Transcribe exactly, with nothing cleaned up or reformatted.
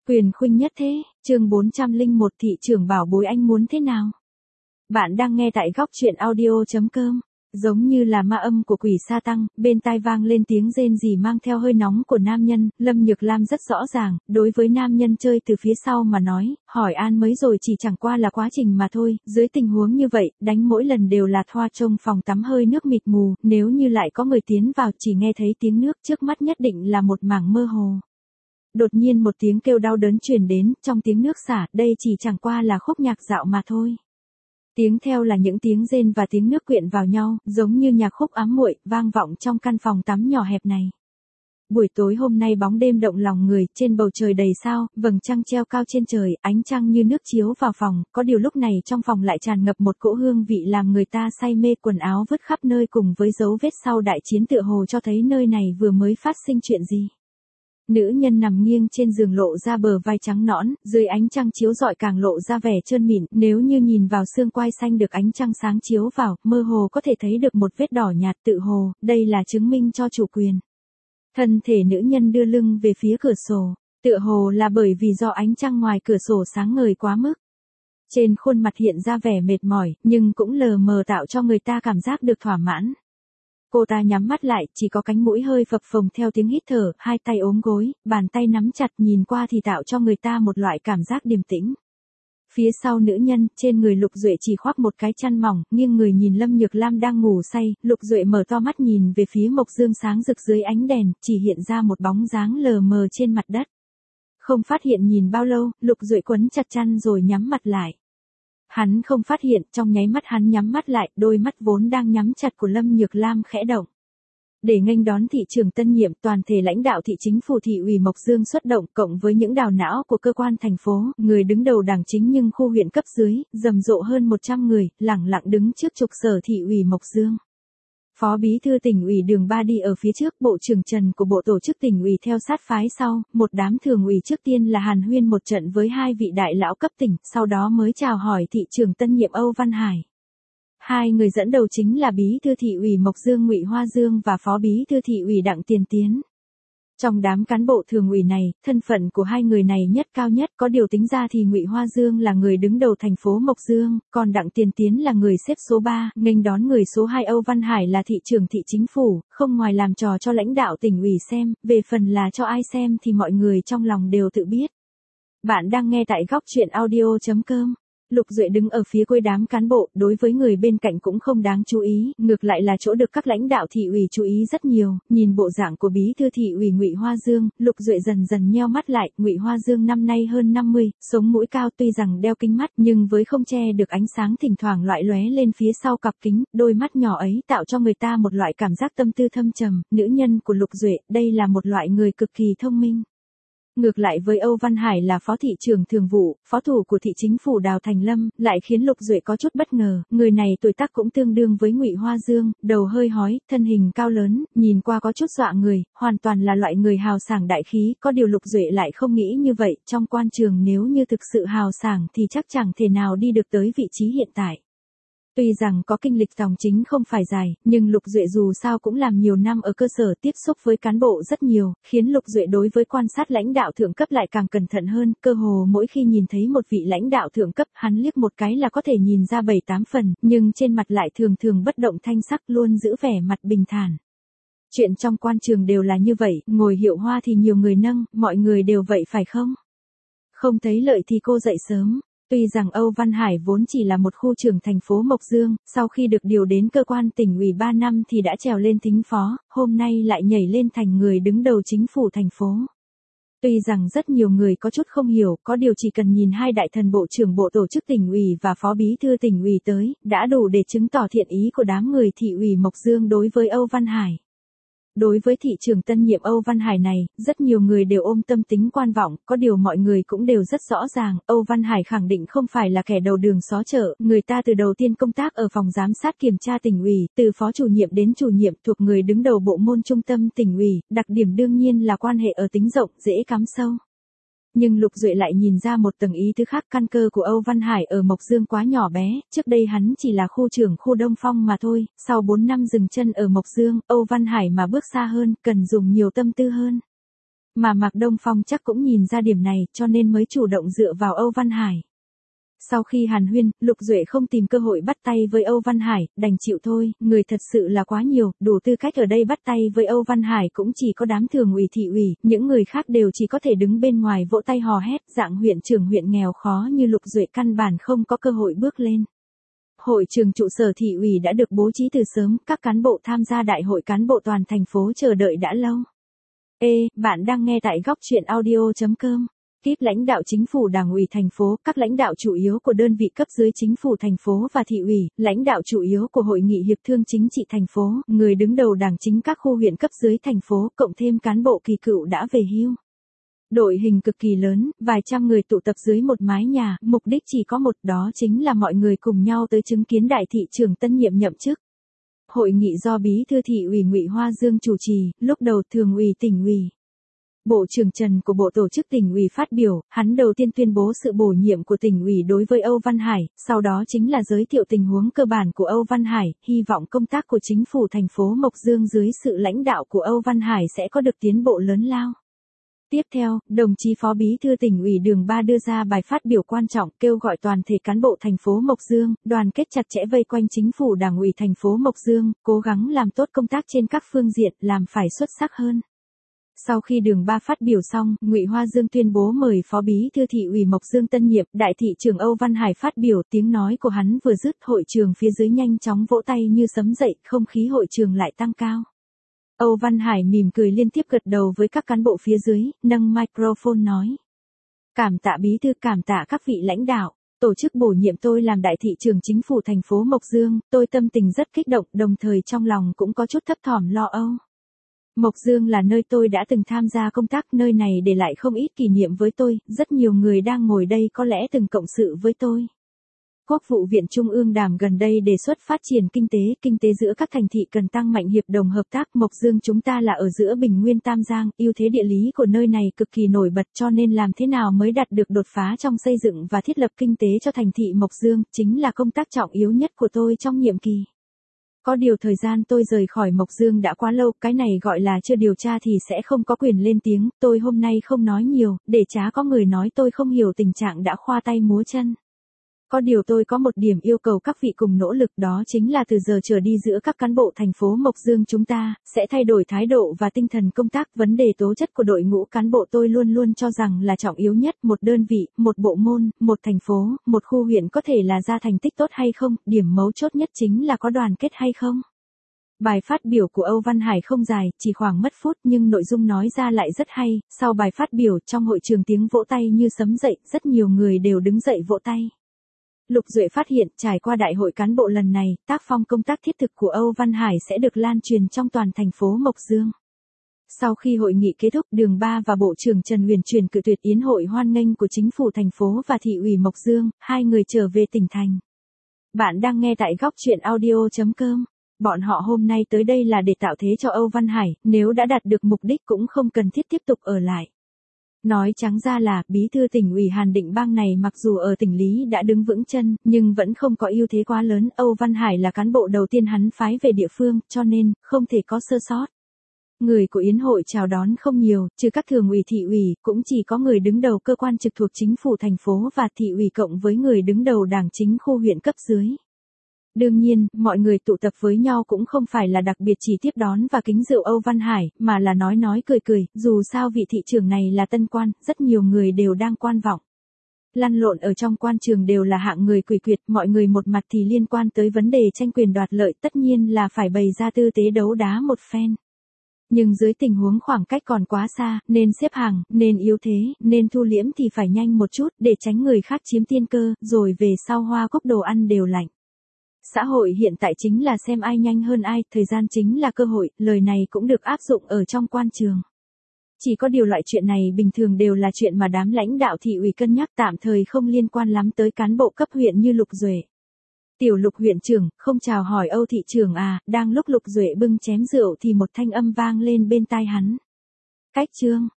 Quyền khuynh nhất thế, chương bốn trăm lẻ một thị trưởng bảo bối anh muốn thế nào? Bạn đang nghe tại góc truyện audio chấm com. Giống như là ma âm của quỷ sa tăng, bên tai vang lên tiếng rên rỉ mang theo hơi nóng của nam nhân, Lâm Nhược Lam rất rõ ràng, đối với nam nhân chơi từ phía sau mà nói, hỏi an mới rồi chỉ chẳng qua là quá trình mà thôi, dưới tình huống như vậy, đánh mỗi lần đều là thoa trong phòng tắm hơi nước mịt mù, nếu như lại có người tiến vào chỉ nghe thấy tiếng nước trước mắt nhất định là một mảng mơ hồ. Đột nhiên một tiếng kêu đau đớn truyền đến, trong tiếng nước xả, đây chỉ chẳng qua là khúc nhạc dạo mà thôi. Tiếng theo là những tiếng rên và tiếng nước quyện vào nhau, giống như nhạc khúc ám muội, vang vọng trong căn phòng tắm nhỏ hẹp này. Buổi tối hôm nay bóng đêm động lòng người, trên bầu trời đầy sao, vầng trăng treo cao trên trời, ánh trăng như nước chiếu vào phòng, có điều lúc này trong phòng lại tràn ngập một cỗ hương vị làm người ta say mê, quần áo vứt khắp nơi cùng với dấu vết sau đại chiến tựa hồ cho thấy nơi này vừa mới phát sinh chuyện gì. Nữ nhân nằm nghiêng trên giường lộ ra bờ vai trắng nõn, dưới ánh trăng chiếu rọi càng lộ ra vẻ trơn mịn, nếu như nhìn vào xương quai xanh được ánh trăng sáng chiếu vào, mơ hồ có thể thấy được một vết đỏ nhạt tự hồ, đây là chứng minh cho chủ quyền. Thân thể nữ nhân đưa lưng về phía cửa sổ, tựa hồ là bởi vì do ánh trăng ngoài cửa sổ sáng ngời quá mức. Trên khuôn mặt hiện ra vẻ mệt mỏi, nhưng cũng lờ mờ tạo cho người ta cảm giác được thỏa mãn. Cô ta nhắm mắt lại, chỉ có cánh mũi hơi phập phồng theo tiếng hít thở, hai tay ôm gối, bàn tay nắm chặt nhìn qua thì tạo cho người ta một loại cảm giác điềm tĩnh. Phía sau nữ nhân, trên người Lục Duệ chỉ khoác một cái chăn mỏng, nghiêng người nhìn Lâm Nhược Lam đang ngủ say, Lục Duệ mở to mắt nhìn về phía mộc dương sáng rực dưới ánh đèn, chỉ hiện ra một bóng dáng lờ mờ trên mặt đất. Không phát hiện nhìn bao lâu, Lục Duệ quấn chặt chăn rồi nhắm mặt lại. Hắn không phát hiện, trong nháy mắt hắn nhắm mắt lại, đôi mắt vốn đang nhắm chặt của Lâm Nhược Lam khẽ động. Để nghênh đón thị trưởng tân nhiệm, toàn thể lãnh đạo thị chính phủ thị ủy Mộc Dương xuất động, cộng với những đào não của cơ quan thành phố, người đứng đầu đảng chính nhưng khu huyện cấp dưới, rầm rộ hơn một trăm người, lẳng lặng đứng trước trụ sở thị ủy Mộc Dương. Phó bí thư tỉnh ủy Đường Ba đi ở phía trước, bộ trưởng Trần của bộ tổ chức tỉnh ủy theo sát phái sau, một đám thường ủy trước tiên là hàn huyên một trận với hai vị đại lão cấp tỉnh, sau đó mới chào hỏi thị trưởng tân nhiệm Âu Văn Hải. Hai người dẫn đầu chính là bí thư thị ủy Mộc Dương Ngụy Hoa Dương và phó bí thư thị ủy Đặng Tiền Tiến. Trong đám cán bộ thường ủy này, thân phận của hai người này nhất cao nhất, có điều tính ra thì Ngụy Hoa Dương là người đứng đầu thành phố Mộc Dương, còn Đặng Tiền Tiến là người xếp số ba, nghênh đón người số hai Âu Văn Hải là thị trưởng thị chính phủ, không ngoài làm trò cho lãnh đạo tỉnh ủy xem, về phần là cho ai xem thì mọi người trong lòng đều tự biết. Bạn đang nghe tại góc truyện audio chấm com. Lục Duệ đứng ở phía cuối đám cán bộ, đối với người bên cạnh cũng không đáng chú ý, ngược lại là chỗ được các lãnh đạo thị ủy chú ý rất nhiều, nhìn bộ dạng của bí thư thị ủy Ngụy Hoa Dương, Lục Duệ dần dần nheo mắt lại, Ngụy Hoa Dương năm nay hơn năm mươi, sống mũi cao tuy rằng đeo kính mắt nhưng với không che được ánh sáng thỉnh thoảng loại lóe lên phía sau cặp kính, đôi mắt nhỏ ấy tạo cho người ta một loại cảm giác tâm tư thâm trầm, nữ nhân của Lục Duệ, đây là một loại người cực kỳ thông minh. Ngược lại với Âu Văn Hải là phó thị trưởng thường vụ, phó thủ của thị chính phủ Đào Thành Lâm, lại khiến Lục Duệ có chút bất ngờ, người này tuổi tác cũng tương đương với Ngụy Hoa Dương, đầu hơi hói, thân hình cao lớn, nhìn qua có chút dọa người, hoàn toàn là loại người hào sảng đại khí, có điều Lục Duệ lại không nghĩ như vậy, trong quan trường nếu như thực sự hào sảng thì chắc chẳng thể nào đi được tới vị trí hiện tại. Tuy rằng có kinh lịch dòng chính không phải dài, nhưng Lục Duệ dù sao cũng làm nhiều năm ở cơ sở tiếp xúc với cán bộ rất nhiều, khiến Lục Duệ đối với quan sát lãnh đạo thượng cấp lại càng cẩn thận hơn, cơ hồ mỗi khi nhìn thấy một vị lãnh đạo thượng cấp, hắn liếc một cái là có thể nhìn ra bảy tám phần, nhưng trên mặt lại thường thường bất động thanh sắc, luôn giữ vẻ mặt bình thản. Chuyện trong quan trường đều là như vậy, ngồi hiệu hoa thì nhiều người nâng, mọi người đều vậy phải không? Không thấy lợi thì cô dậy sớm. Tuy rằng Âu Văn Hải vốn chỉ là một khu trưởng thành phố Mộc Dương, sau khi được điều đến cơ quan tỉnh ủy ba năm thì đã trèo lên thính phó, hôm nay lại nhảy lên thành người đứng đầu chính phủ thành phố. Tuy rằng rất nhiều người có chút không hiểu, có điều chỉ cần nhìn hai đại thần bộ trưởng bộ tổ chức tỉnh ủy và phó bí thư tỉnh ủy tới, đã đủ để chứng tỏ thiện ý của đám người thị ủy Mộc Dương đối với Âu Văn Hải. Đối với thị trưởng tân nhiệm Âu Văn Hải này, rất nhiều người đều ôm tâm tính quan vọng, có điều mọi người cũng đều rất rõ ràng, Âu Văn Hải khẳng định không phải là kẻ đầu đường xó chợ, người ta từ đầu tiên công tác ở phòng giám sát kiểm tra tỉnh ủy, từ phó chủ nhiệm đến chủ nhiệm thuộc người đứng đầu bộ môn trung tâm tỉnh ủy, đặc điểm đương nhiên là quan hệ ở tính rộng, dễ cắm sâu. Nhưng Lục Duệ lại nhìn ra một tầng ý tứ khác, căn cơ của Âu Văn Hải ở Mộc Dương quá nhỏ bé, trước đây hắn chỉ là khu trưởng khu Đông Phong mà thôi, sau bốn năm dừng chân ở Mộc Dương, Âu Văn Hải mà bước xa hơn, cần dùng nhiều tâm tư hơn. Mà Mạc Đông Phong chắc cũng nhìn ra điểm này, cho nên mới chủ động dựa vào Âu Văn Hải. Sau khi hàn huyên, Lục Duệ không tìm cơ hội bắt tay với Âu Văn Hải, đành chịu thôi, người thật sự là quá nhiều, đủ tư cách ở đây bắt tay với Âu Văn Hải cũng chỉ có đám thường ủy thị ủy, những người khác đều chỉ có thể đứng bên ngoài vỗ tay hò hét, dạng huyện trưởng huyện nghèo khó như Lục Duệ căn bản không có cơ hội bước lên. Hội trường trụ sở thị ủy đã được bố trí từ sớm, các cán bộ tham gia đại hội cán bộ toàn thành phố chờ đợi đã lâu. Ê, bạn đang nghe tại góc truyện audio chấm com. Tiếp lãnh đạo chính phủ đảng ủy thành phố, các lãnh đạo chủ yếu của đơn vị cấp dưới chính phủ thành phố và thị ủy, lãnh đạo chủ yếu của hội nghị hiệp thương chính trị thành phố, người đứng đầu đảng chính các khu huyện cấp dưới thành phố, cộng thêm cán bộ kỳ cựu đã về hưu. Đội hình cực kỳ lớn, vài trăm người tụ tập dưới một mái nhà, mục đích chỉ có một, đó chính là mọi người cùng nhau tới chứng kiến đại thị trưởng tân nhiệm nhậm chức. Hội nghị do Bí thư thị ủy Ngụy Hoa Dương chủ trì, lúc đầu thường ủy tỉnh ủy. Bộ trưởng Trần của Bộ Tổ chức tỉnh ủy phát biểu, hắn đầu tiên tuyên bố sự bổ nhiệm của tỉnh ủy đối với Âu Văn Hải, sau đó chính là giới thiệu tình huống cơ bản của Âu Văn Hải, hy vọng công tác của chính phủ thành phố Mộc Dương dưới sự lãnh đạo của Âu Văn Hải sẽ có được tiến bộ lớn lao. Tiếp theo, đồng chí Phó Bí thư tỉnh ủy Đường Ba đưa ra bài phát biểu quan trọng, kêu gọi toàn thể cán bộ thành phố Mộc Dương, đoàn kết chặt chẽ vây quanh chính phủ đảng ủy thành phố Mộc Dương, cố gắng làm tốt công tác trên các phương diện, làm phải xuất sắc hơn. Sau khi Đường Ba phát biểu xong, Ngụy Hoa Dương tuyên bố mời Phó Bí thư thị ủy Mộc Dương tân nhiệm, đại thị trưởng Âu Văn Hải phát biểu, tiếng nói của hắn vừa dứt, hội trường phía dưới nhanh chóng vỗ tay như sấm dậy, không khí hội trường lại tăng cao. Âu Văn Hải mỉm cười liên tiếp gật đầu với các cán bộ phía dưới, nâng microphone nói. Cảm tạ bí thư, cảm tạ các vị lãnh đạo, tổ chức bổ nhiệm tôi làm đại thị trưởng chính phủ thành phố Mộc Dương, tôi tâm tình rất kích động, đồng thời trong lòng cũng có chút thấp thỏm lo âu. Mộc Dương là nơi tôi đã từng tham gia công tác, nơi này để lại không ít kỷ niệm với tôi, rất nhiều người đang ngồi đây có lẽ từng cộng sự với tôi. Quốc vụ viện Trung ương Đàm gần đây đề xuất phát triển kinh tế, kinh tế giữa các thành thị cần tăng mạnh hiệp đồng hợp tác. Mộc Dương chúng ta là ở giữa Bình Nguyên Tam Giang, ưu thế địa lý của nơi này cực kỳ nổi bật, cho nên làm thế nào mới đạt được đột phá trong xây dựng và thiết lập kinh tế cho thành thị Mộc Dương, chính là công tác trọng yếu nhất của tôi trong nhiệm kỳ. Có điều thời gian tôi rời khỏi Mộc Dương đã quá lâu, cái này gọi là chưa điều tra thì sẽ không có quyền lên tiếng, tôi hôm nay không nói nhiều, để chả có người nói tôi không hiểu tình trạng đã khoa tay múa chân. Có điều tôi có một điểm yêu cầu các vị cùng nỗ lực, đó chính là từ giờ trở đi giữa các cán bộ thành phố Mộc Dương chúng ta, sẽ thay đổi thái độ và tinh thần công tác. Vấn đề tố chất của đội ngũ cán bộ tôi luôn luôn cho rằng là trọng yếu nhất, một đơn vị, một bộ môn, một thành phố, một khu huyện có thể là ra thành tích tốt hay không, điểm mấu chốt nhất chính là có đoàn kết hay không. Bài phát biểu của Âu Văn Hải không dài, chỉ khoảng mất phút nhưng nội dung nói ra lại rất hay, sau bài phát biểu trong hội trường tiếng vỗ tay như sấm dậy, rất nhiều người đều đứng dậy vỗ tay. Lục Duệ phát hiện, trải qua đại hội cán bộ lần này, tác phong công tác thiết thực của Âu Văn Hải sẽ được lan truyền trong toàn thành phố Mộc Dương. Sau khi hội nghị kết thúc, Đường Ba và Bộ trưởng Trần Huyền Truyền cự tuyệt yến hội hoan nghênh của chính phủ thành phố và thị ủy Mộc Dương, hai người trở về tỉnh thành. Bạn đang nghe tại góc truyện audio chấm com. Bọn họ hôm nay tới đây là để tạo thế cho Âu Văn Hải, nếu đã đạt được mục đích cũng không cần thiết tiếp tục ở lại. Nói trắng ra là, bí thư tỉnh ủy Hàn Định Bang này mặc dù ở tỉnh Lý đã đứng vững chân, nhưng vẫn không có ưu thế quá lớn. Âu Văn Hải là cán bộ đầu tiên hắn phái về địa phương, cho nên, không thể có sơ sót. Người của yến hội chào đón không nhiều, trừ các thường ủy thị ủy, cũng chỉ có người đứng đầu cơ quan trực thuộc chính phủ thành phố và thị ủy cộng với người đứng đầu đảng chính khu huyện cấp dưới. Đương nhiên, mọi người tụ tập với nhau cũng không phải là đặc biệt chỉ tiếp đón và kính rượu Âu Văn Hải, mà là nói nói cười cười, dù sao vị thị trưởng này là tân quan, rất nhiều người đều đang quan vọng. Lăn lộn ở trong quan trường đều là hạng người quỷ quyệt, mọi người một mặt thì liên quan tới vấn đề tranh quyền đoạt lợi, tất nhiên là phải bày ra tư thế đấu đá một phen. Nhưng dưới tình huống khoảng cách còn quá xa, nên xếp hàng, nên yếu thế, nên thu liễm thì phải nhanh một chút, để tránh người khác chiếm tiên cơ, rồi về sau hoa cúc đồ ăn đều lạnh. Xã hội hiện tại chính là xem ai nhanh hơn ai, thời gian chính là cơ hội, lời này cũng được áp dụng ở trong quan trường. Chỉ có điều loại chuyện này bình thường đều là chuyện mà đám lãnh đạo thị ủy cân nhắc, tạm thời không liên quan lắm tới cán bộ cấp huyện như Lục Duệ. Tiểu Lục huyện trưởng, không chào hỏi Âu thị trưởng à, đang lúc Lục Duệ bưng chén rượu thì một thanh âm vang lên bên tai hắn. Cách chương,